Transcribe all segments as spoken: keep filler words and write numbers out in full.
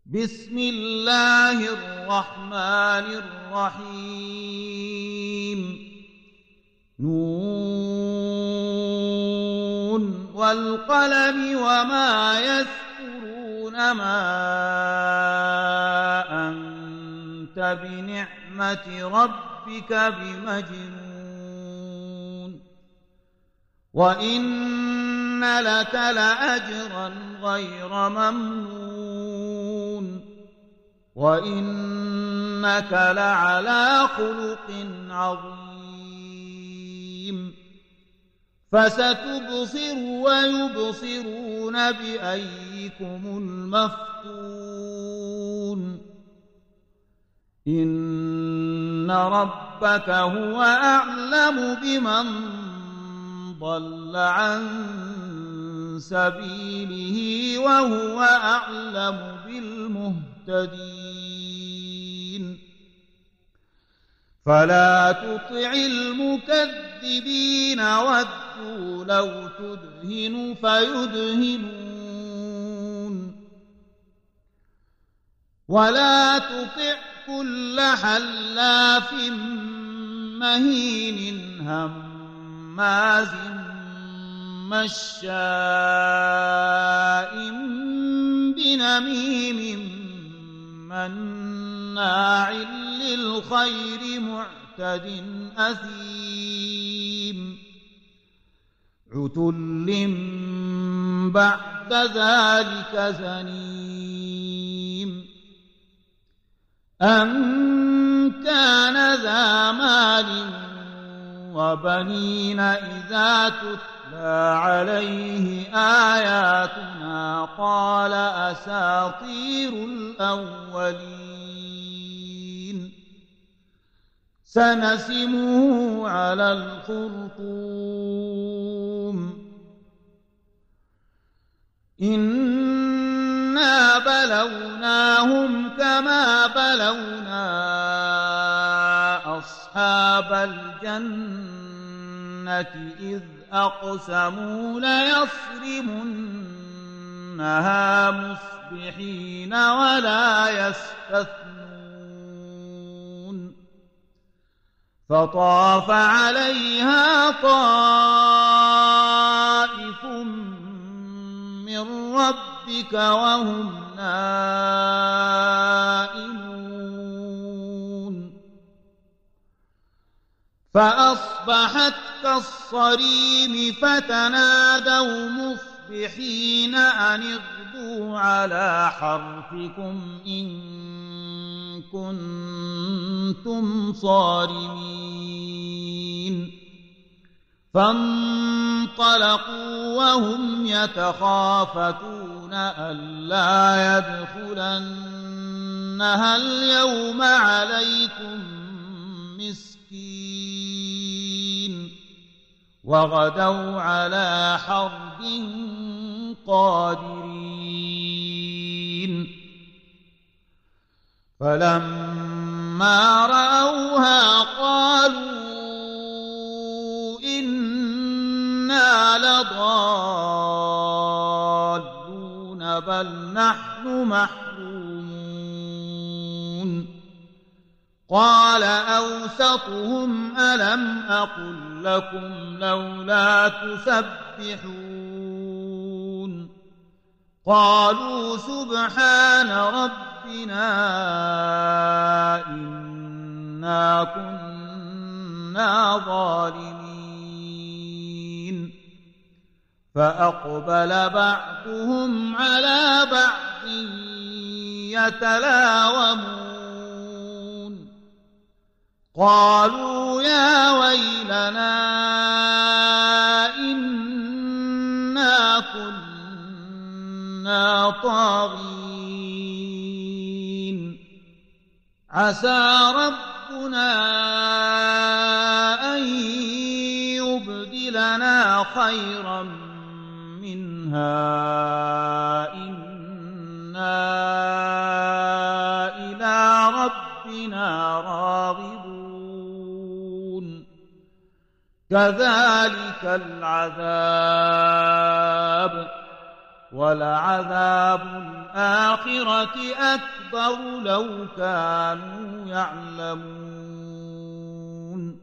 بسم الله الرحمن الرحيم نون والقلم وما يسطرون ما أنت بنعمة ربك بمجنون وإن لك لأجرا غير ممنون وإنك لعلى خلق عظيم فستبصر ويبصرون بأيكم المفتون إن ربك هو أعلم بمن ضل عن سبيله وهو أعلم بالمهتدين فلا تطع المكذبين ودوا لو تدهن فيدهنون ولا تطع كل حلاف مهين هماز مشاء بنميم مناع للخير معتد أثيم عتل بعد ذلك زنيم أن كان ذا مال وبنين إذا تتلى عليه آياتنا قال أساطير الأولين سنسمه على الخرطوم إنا بلوناهم كما بلونا أصحاب الجنة إذ أقسموا ليصرمنها مصبحين ولا يستثنون فطاف عليها طائف من ربك وهم نائمون فأصبحت كالصريم فتنادوا مصبحين أن اغدوا على حرثكم إن كنتم صارمين فانطلقوا وهم يتخافتون ألا يدخلنها اليوم عليكم مسكين وغدوا على حرد قادرين فلما رأوها قالوا إنا لضالون بل نحن محرومون قال أوسطهم ألم أقل لكم لولا تسبحون قالوا سبحان ربنا إنا كنا ظالمين فأقبل بعضهم على بعض يتلاومون قالوا يا ويلنا إنا كنا طاغين عسى ربنا أن يبدلنا خيرا منها إنا إلى ربنا راغبون كذلك العذاب ولعذاب الآخرة أكبر لو كانوا يعلمون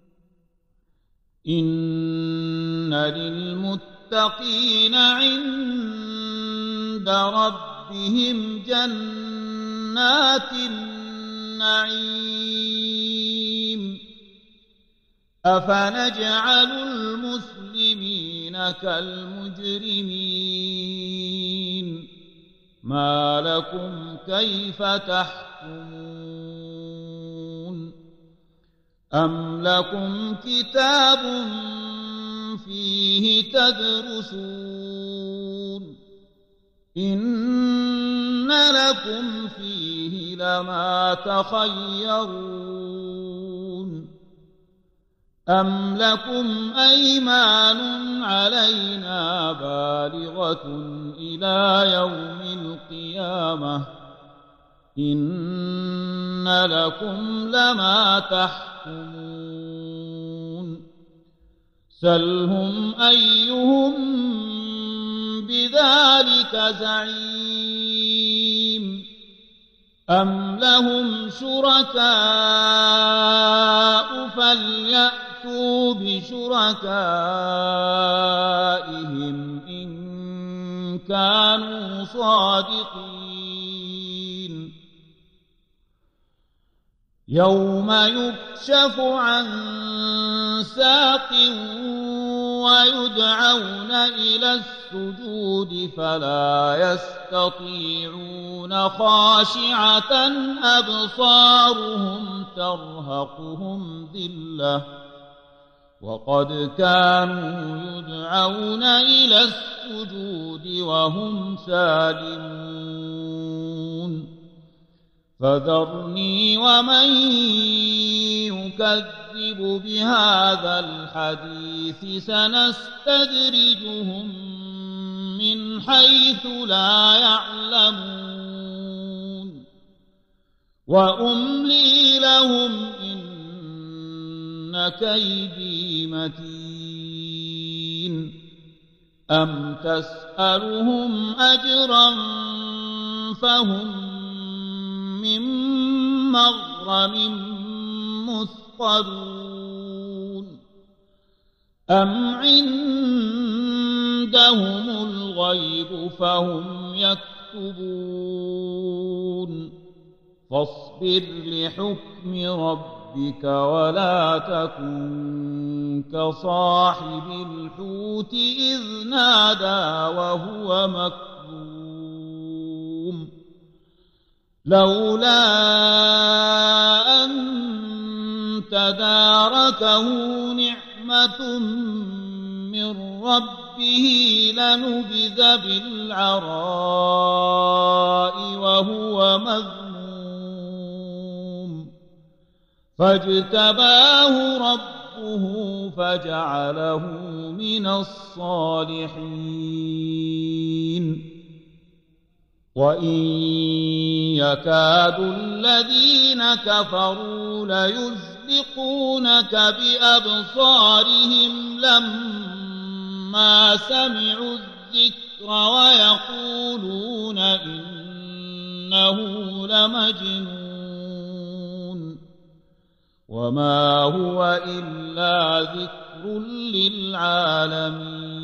إن للمتقين عند ربهم جنات النعيم أفنجعل المسلمين كالمجرمين ما لكم كيف تحكمون أم لكم كتاب فيه تدرسون إن لكم فيه لما تخيرون أم لكم أيمان علينا بالغة إلى يوم القيامة إن لكم لما تحكمون سلهم أيهم بذلك زعيم أم لهم شركاء فليأتوا بشركائهم إن كانوا صادقين يوم يكشف عن ساق ويدعون إلى السجود فلا يستطيعون خاشعة أبصارهم ترهقهم ذلة وقد كانوا يدعون إلى السجود وهم سالمون فذرني ومن يكذب بهذا الحديث سنستدرجهم من حيث لا يعلمون وأملي لهم إن كيدي متين أم تسألهم أجرا فهم من مغرم مثقلون أم عندهم الغيب فهم يكتبون فاصبر لحكم ربك ولا تكن كصاحب الحوت إذ نادى وهو مكظوم لولا أن تداركه نعمة من ربه لنبذ بالعراء وهو مذموم فاجتباه ربه فجعله من الصالحين وإن يكاد الذين كفروا ليزلقونك بأبصارهم لما سمعوا الذكر ويقولون إنه لمجنون وما هو إلا ذكر للعالمين